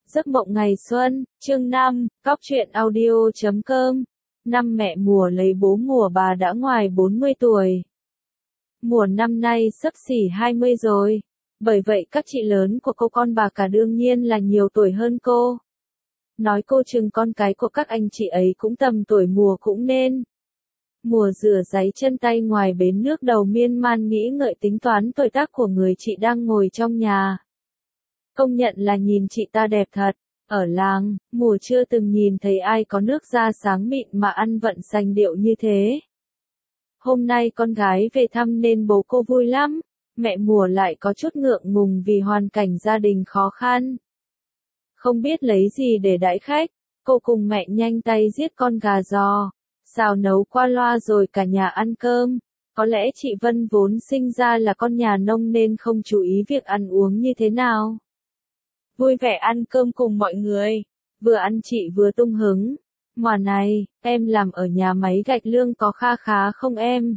Giấc mộng ngày xuân, chương 5, Cóc truyện audio.com. Năm mẹ mùa lấy bố mùa bà đã ngoài 40 tuổi. Mùa năm nay xấp xỉ 20 rồi. Bởi vậy các chị lớn của cô con bà cả đương nhiên là nhiều tuổi hơn cô. Nói cô chừng con cái của các anh chị ấy cũng tầm tuổi mùa cũng nên. Mùa rửa ráy chân tay ngoài bến nước đầu miên man nghĩ ngợi tính toán tuổi tác của người chị đang ngồi trong nhà. Công nhận là nhìn chị ta đẹp thật. Ở làng, mùa chưa từng nhìn thấy ai có nước da sáng mịn mà ăn vận sành điệu như thế. Hôm nay con gái về thăm nên bố cô vui lắm. Mẹ mùa lại có chút ngượng ngùng vì hoàn cảnh gia đình khó khăn. Không biết lấy gì để đãi khách, cô cùng mẹ nhanh tay giết con gà giò, xào nấu qua loa rồi cả nhà ăn cơm. Có lẽ chị Vân vốn sinh ra là con nhà nông nên không chú ý việc ăn uống như thế nào. Vui vẻ ăn cơm cùng mọi người, vừa ăn chị vừa tung hứng. Mà này, em làm ở nhà máy gạch lương có kha khá không em?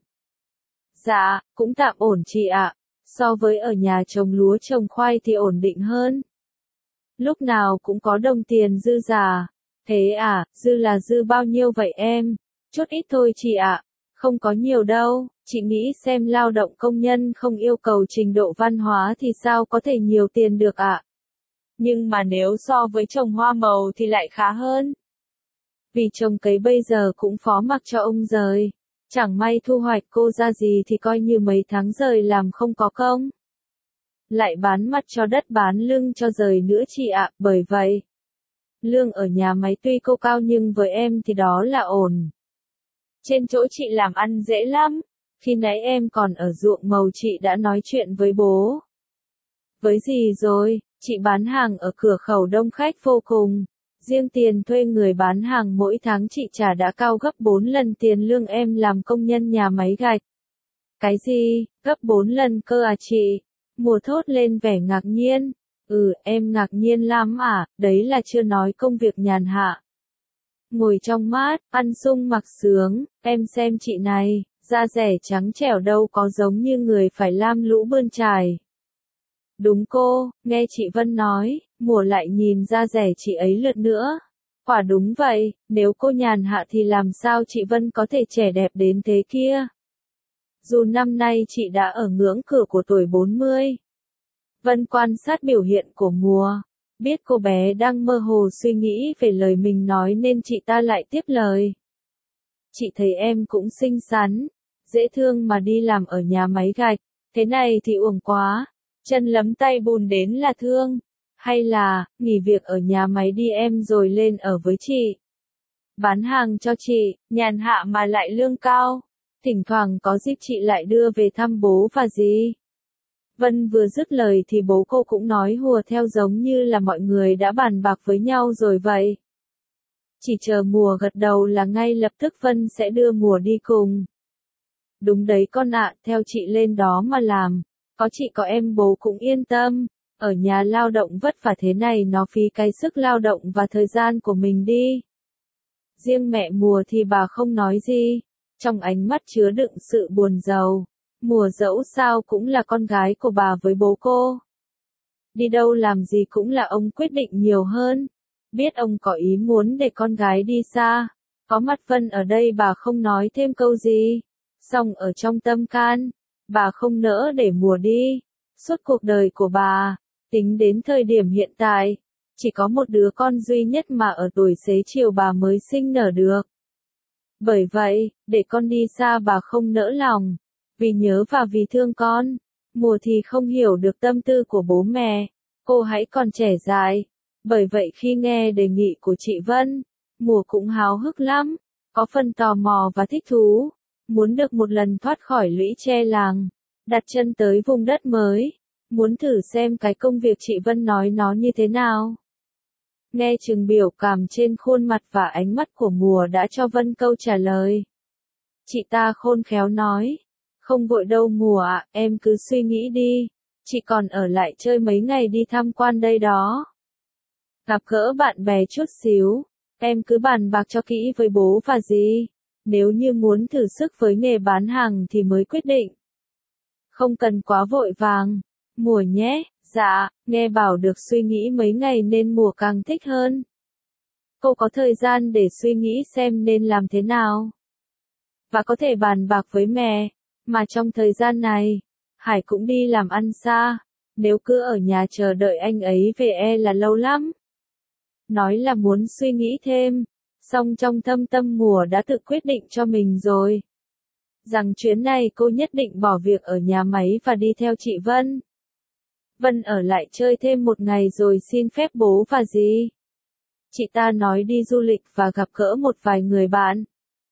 Dạ, cũng tạm ổn chị ạ. So với ở nhà trồng lúa trồng khoai thì ổn định hơn. Lúc nào cũng có đồng tiền dư giả. Thế à, dư là dư bao nhiêu vậy em? Chút ít thôi chị ạ. Không có nhiều đâu, chị nghĩ xem lao động công nhân không yêu cầu trình độ văn hóa thì sao có thể nhiều tiền được ạ? Nhưng mà nếu so với trồng hoa màu thì lại khá hơn. Vì trồng cấy bây giờ cũng phó mặc cho ông rời. Chẳng may thu hoạch cô ra gì thì coi như mấy tháng rời làm không có công. Lại bán mặt cho đất bán lưng cho rời nữa chị ạ, bởi vậy. Lương ở nhà máy tuy cô cao nhưng với em thì đó là ổn. Trên chỗ chị làm ăn dễ lắm. Khi nãy em còn ở ruộng màu chị đã nói chuyện với bố. Với gì rồi, chị bán hàng ở cửa khẩu đông khách vô cùng. Riêng tiền thuê người bán hàng mỗi tháng chị trả đã cao gấp 4 lần tiền lương em làm công nhân nhà máy gạch. Cái gì, gấp 4 lần cơ à chị? Mùa thốt lên vẻ ngạc nhiên. Em ngạc nhiên lắm à, đấy là chưa nói công việc nhàn hạ. Ngồi trong mát, ăn sung mặc sướng, em xem chị này, da rẻ trắng trẻo đâu có giống như người phải lam lũ bươn trải. Đúng cô, nghe chị Vân nói, mùa lại nhìn da rẻ chị ấy lượt nữa. Quả đúng vậy, nếu cô nhàn hạ thì làm sao chị Vân có thể trẻ đẹp đến thế kia. Dù năm nay chị đã ở ngưỡng cửa của tuổi 40. Vân quan sát biểu hiện của mùa. Biết cô bé đang mơ hồ suy nghĩ về lời mình nói nên chị ta lại tiếp lời. Chị thấy em cũng xinh xắn, dễ thương mà đi làm ở nhà máy gạch, thế này thì uổng quá. Chân lấm tay bùn đến là thương. Hay là, nghỉ việc ở nhà máy đi em rồi lên ở với chị. Bán hàng cho chị, nhàn hạ mà lại lương cao. Thỉnh thoảng có dịp chị lại đưa về thăm bố và dì. Vân vừa dứt lời thì bố cô cũng nói hùa theo giống như là mọi người đã bàn bạc với nhau rồi vậy. Chỉ chờ mùa gật đầu là ngay lập tức Vân sẽ đưa mùa đi cùng. Đúng đấy con ạ, theo chị lên đó mà làm. Có chị có em bố cũng yên tâm, ở nhà lao động vất vả thế này nó phí cái sức lao động và thời gian của mình đi. Riêng mẹ mùa thì bà không nói gì, trong ánh mắt chứa đựng sự buồn rầu. Mùa dẫu sao cũng là con gái của bà với bố cô. Đi đâu làm gì cũng là ông quyết định nhiều hơn. Biết ông có ý muốn để con gái đi xa. Có mặt Vân ở đây bà không nói thêm câu gì. Song ở trong tâm can, bà không nỡ để mùa đi. Suốt cuộc đời của bà, tính đến thời điểm hiện tại, chỉ có một đứa con duy nhất mà ở tuổi xế chiều bà mới sinh nở được. Bởi vậy, để con đi xa bà không nỡ lòng. Vì nhớ và vì thương con, mùa thì không hiểu được tâm tư của bố mẹ. Cô hãy còn trẻ dại. Bởi vậy khi nghe đề nghị của chị Vân, mùa cũng háo hức lắm. Có phần tò mò và thích thú. Muốn được một lần thoát khỏi lũy tre làng, đặt chân tới vùng đất mới, muốn thử xem cái công việc chị Vân nói nó như thế nào. Nghe chừng biểu cảm trên khuôn mặt và ánh mắt của mùa đã cho Vân câu trả lời. Chị ta khôn khéo nói, không vội đâu mùa ạ, em cứ suy nghĩ đi, chị còn ở lại chơi mấy ngày đi tham quan đây đó. Gặp gỡ bạn bè chút xíu, em cứ bàn bạc cho kỹ với bố và dì. Nếu như muốn thử sức với nghề bán hàng thì mới quyết định. Không cần quá vội vàng. Mùa nhé, Dạ, nghe bảo được suy nghĩ mấy ngày nên mùa càng thích hơn. Cô có thời gian để suy nghĩ xem nên làm thế nào. Và có thể bàn bạc với mẹ, mà trong thời gian này, Hải cũng đi làm ăn xa, nếu cứ ở nhà chờ đợi anh ấy về là lâu lắm. Nói là muốn suy nghĩ thêm, song trong thâm tâm mùa đã tự quyết định cho mình rồi. Rằng chuyến này cô nhất định bỏ việc ở nhà máy và đi theo chị Vân. Vân ở lại chơi thêm một ngày rồi xin phép bố và dì. Chị ta nói đi du lịch và gặp gỡ một vài người bạn.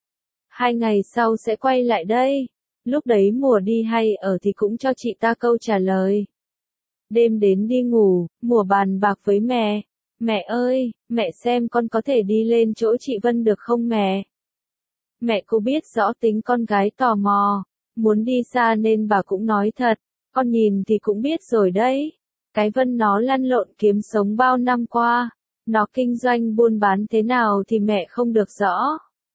2 ngày sau sẽ quay lại đây. Lúc đấy mùa đi hay ở thì cũng cho chị ta câu trả lời. Đêm đến đi ngủ, mùa bàn bạc với mẹ. Mẹ ơi, mẹ xem con có thể đi lên chỗ chị Vân được không mẹ? Mẹ cô biết rõ tính con gái tò mò, muốn đi xa nên bà cũng nói thật. Con nhìn thì cũng biết rồi đấy. Cái Vân nó lăn lộn kiếm sống bao năm qua. Nó kinh doanh buôn bán thế nào thì mẹ không được rõ.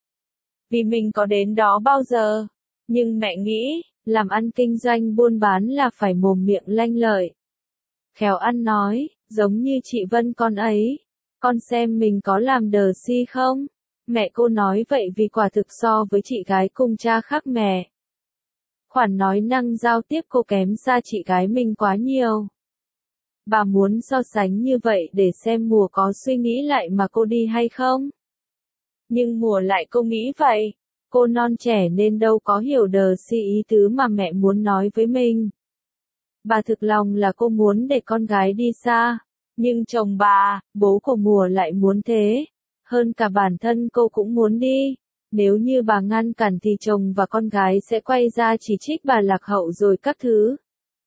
Vì mình có đến đó bao giờ. Nhưng mẹ nghĩ, làm ăn kinh doanh buôn bán là phải mồm miệng lanh lợi. Khéo ăn nói, giống như chị Vân con ấy. Con xem mình có làm đờ si không? Mẹ cô nói vậy vì quả thực so với chị gái cùng cha khác mẹ. Khoản nói năng giao tiếp cô kém xa chị gái mình quá nhiều. Bà muốn so sánh như vậy để xem mùa có suy nghĩ lại mà cô đi hay không? Nhưng mùa lại cô nghĩ vậy. Cô non trẻ nên đâu có hiểu đờ si ý tứ mà mẹ muốn nói với mình. Bà thực lòng là cô muốn để con gái đi xa. Nhưng chồng bà, bố của mùa lại muốn thế. Hơn cả bản thân cô cũng muốn đi. Nếu như bà ngăn cản thì chồng và con gái sẽ quay ra chỉ trích bà lạc hậu rồi các thứ.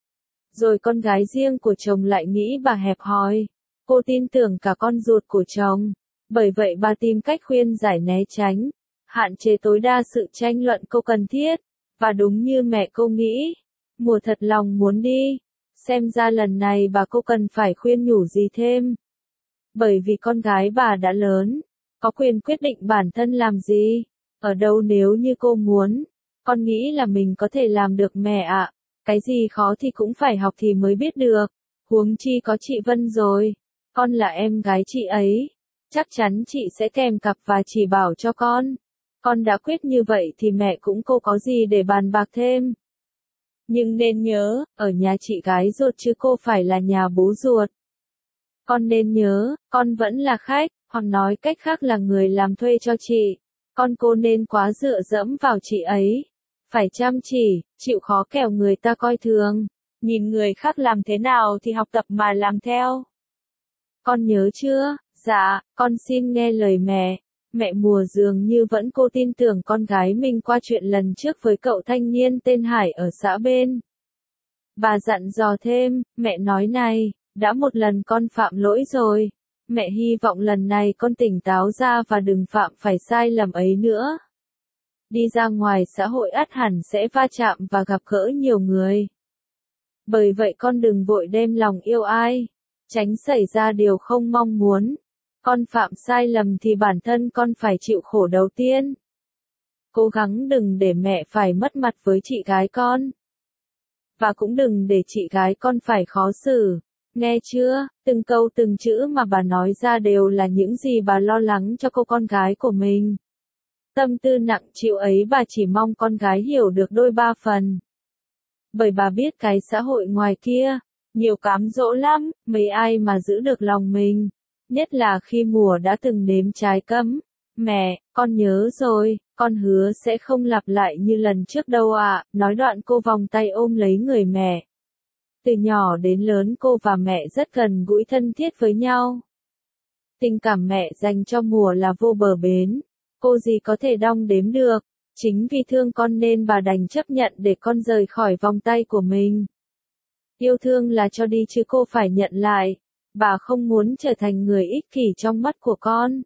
Rồi con gái riêng của chồng lại nghĩ bà hẹp hòi. Cô tin tưởng cả con ruột của chồng. Bởi vậy bà tìm cách khuyên giải né tránh. Hạn chế tối đa sự tranh luận cô cần thiết. Và đúng như mẹ cô nghĩ. Mùa thật lòng muốn đi. Xem ra lần này bà cô cần phải khuyên nhủ gì thêm. Bởi vì con gái bà đã lớn. Có quyền quyết định bản thân làm gì. Ở đâu nếu như cô muốn. Con nghĩ là mình có thể làm được mẹ ạ. Cái gì khó thì cũng phải học thì mới biết được. Huống chi có chị Vân rồi. Con là em gái chị ấy. Chắc chắn chị sẽ kèm cặp và chỉ bảo cho con. Con đã quyết như vậy thì mẹ cũng cô có gì để bàn bạc thêm. Nhưng nên nhớ, ở nhà chị gái ruột chứ cô phải là nhà bố ruột. Con nên nhớ, con vẫn là khách, hoặc nói cách khác là người làm thuê cho chị. Con cô nên quá dựa dẫm vào chị ấy. Phải chăm chỉ, chịu khó kẻo người ta coi thường. Nhìn người khác làm thế nào thì học tập mà làm theo. Con nhớ chưa? Dạ, con xin nghe lời mẹ. Mẹ mùa dường như vẫn cô tin tưởng con gái mình qua chuyện lần trước với cậu thanh niên tên Hải ở xã bên. Bà dặn dò thêm, mẹ nói này, đã một lần con phạm lỗi rồi. Mẹ hy vọng lần này con tỉnh táo ra và đừng phạm phải sai lầm ấy nữa. Đi ra ngoài xã hội ắt hẳn sẽ va chạm và gặp gỡ nhiều người. Bởi vậy con đừng vội đem lòng yêu ai. Tránh xảy ra điều không mong muốn. Con phạm sai lầm thì bản thân con phải chịu khổ đầu tiên. Cố gắng đừng để mẹ phải mất mặt với chị gái con. Và cũng đừng để chị gái con phải khó xử. Nghe chưa, từng câu từng chữ mà bà nói ra đều là những gì bà lo lắng cho cô con gái của mình. Tâm tư nặng chịu ấy bà chỉ mong con gái hiểu được đôi ba phần. Bởi bà biết cái xã hội ngoài kia, nhiều cám dỗ lắm, mấy ai mà giữ được lòng mình. Nhất là khi mùa đã từng nếm trái cấm. Mẹ, con nhớ rồi, con hứa sẽ không lặp lại như lần trước đâu ạ. Nói đoạn cô vòng tay ôm lấy người mẹ. Từ nhỏ đến lớn cô và mẹ rất gần gũi thân thiết với nhau. Tình cảm mẹ dành cho mùa là vô bờ bến. Cô gì có thể đong đếm được. Chính vì thương con nên bà đành chấp nhận để con rời khỏi vòng tay của mình. Yêu thương là cho đi chứ cô phải nhận lại. Bà không muốn trở thành người ích kỷ trong mắt của con.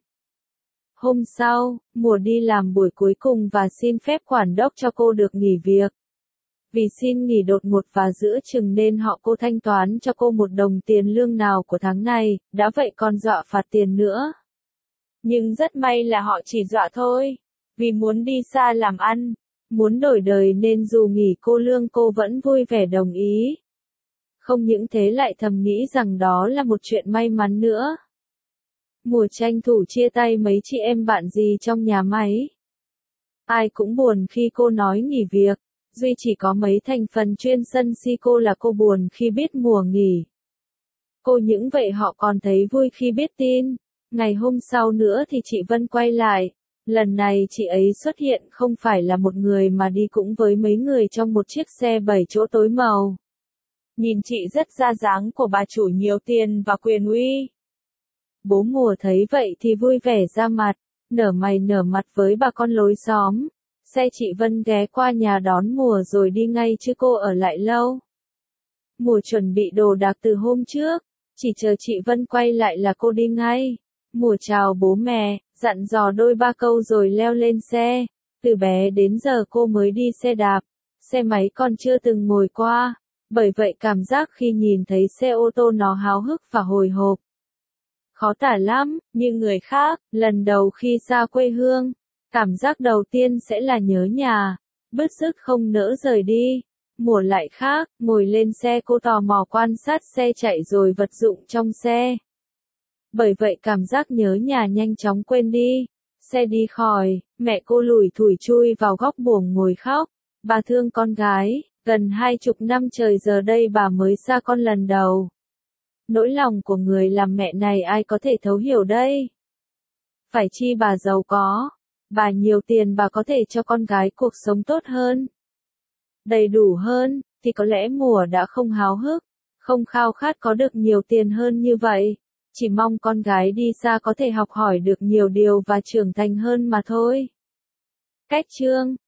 Hôm sau, mùa đi làm buổi cuối cùng và xin phép quản đốc cho cô được nghỉ việc. Vì xin nghỉ đột ngột và giữa chừng nên họ cô thanh toán cho cô 1 đồng tiền lương nào của tháng này, đã vậy còn dọa phạt tiền nữa. Nhưng rất may là họ chỉ dọa thôi. Vì muốn đi xa làm ăn, muốn đổi đời nên dù nghỉ cô lương cô vẫn vui vẻ đồng ý. Không những thế lại thầm nghĩ rằng đó là một chuyện may mắn nữa. Mùa tranh thủ chia tay mấy chị em bạn gì trong nhà máy. Ai cũng buồn khi cô nói nghỉ việc, duy chỉ có mấy thành phần chuyên sân si cô là cô buồn khi biết mùa nghỉ. Cô những vậy họ còn thấy vui khi biết tin. Ngày hôm sau nữa thì chị Vân quay lại. Lần này chị ấy xuất hiện không phải là một người mà đi cũng với mấy người trong một chiếc xe 7 chỗ tối màu. Nhìn chị rất ra dáng của bà chủ nhiều tiền và quyền uy. Bố Mùa thấy vậy thì vui vẻ ra mặt, nở mày nở mặt với bà con lối xóm. Xe chị Vân ghé qua nhà đón Mùa rồi đi ngay chứ cô ở lại lâu. Mùa chuẩn bị đồ đạc từ hôm trước, chỉ chờ chị Vân quay lại là cô đi ngay. Mùa chào bố mẹ, dặn dò đôi ba câu rồi leo lên xe. Từ bé đến giờ cô mới đi xe đạp, xe máy còn chưa từng ngồi qua. Bởi vậy cảm giác khi nhìn thấy xe ô tô nó háo hức và hồi hộp. Khó tả lắm, như người khác, lần đầu khi xa quê hương, cảm giác đầu tiên sẽ là nhớ nhà, bứt rứt không nỡ rời đi. Mùa lại khác, ngồi lên xe cô tò mò quan sát xe chạy rồi vật dụng trong xe. Bởi vậy cảm giác nhớ nhà nhanh chóng quên đi. Xe đi khỏi, mẹ cô lủi thủi chui vào góc buồng ngồi khóc. Bà thương con gái, gần 20 năm trời giờ đây bà mới xa con lần đầu. Nỗi lòng của người làm mẹ này ai có thể thấu hiểu đây? Phải chi bà giàu có, bà nhiều tiền bà có thể cho con gái cuộc sống tốt hơn, đầy đủ hơn, thì có lẽ Mùa đã không háo hức, không khao khát có được nhiều tiền hơn như vậy. Chỉ mong con gái đi xa có thể học hỏi được nhiều điều và trưởng thành hơn mà thôi. Cách chương